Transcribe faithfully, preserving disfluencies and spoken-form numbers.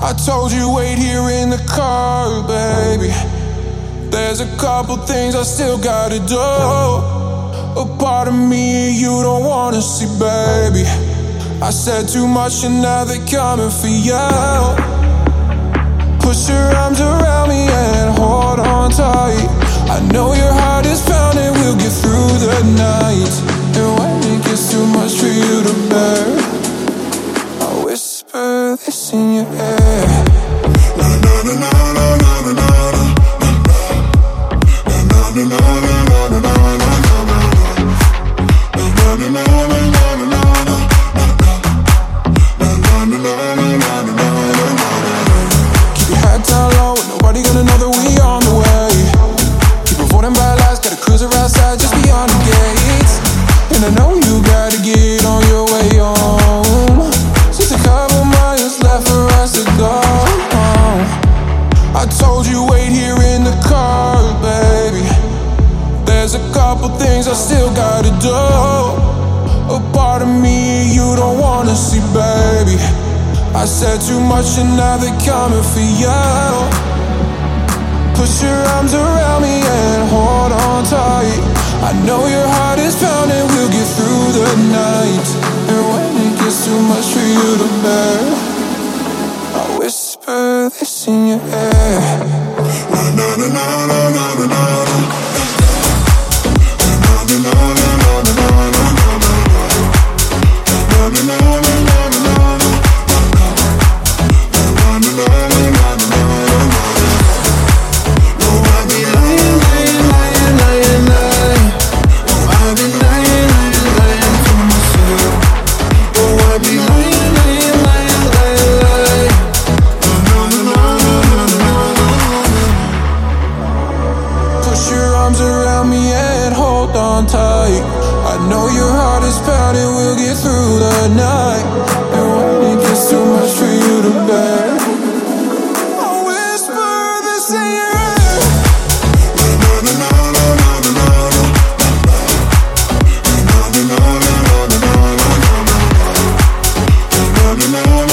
I told you wait here in the car, baby. There's a couple things I still gotta do. A part of me you don't wanna see, baby. I said too much and now they're coming for you. Put your arms around me and hold on tight. I know your heart is pounding, we'll get through the night. And when it gets too much for you to bear, I'll whisper this in your ear. Na na na na na na na na na na na na na na keep your head down low, and nobody gonna know that we on the way. Keep avoiding bad lies, gotta cruise around outside just beyond the gates. And I know you gotta get on your way home. Just a couple miles left for us to go. I told you wait here in the car, baby. There's a couple things I still gotta do. A part of me you don't wanna see, baby. I said too much and now they're coming for you. Put your arms around me and hold on tight. I know your heart is pounding, we'll get through the night. And when it gets too much for you to bear, I'll whisper this in your ear. Na na na na na na na na na na na na na. Around me and hold on tight. I know your heart is pounding, we'll get through the night. And when it gets too much for you to bear, I'll whisper this in your ear. Na na na na na na na na na na na na na na na na na na.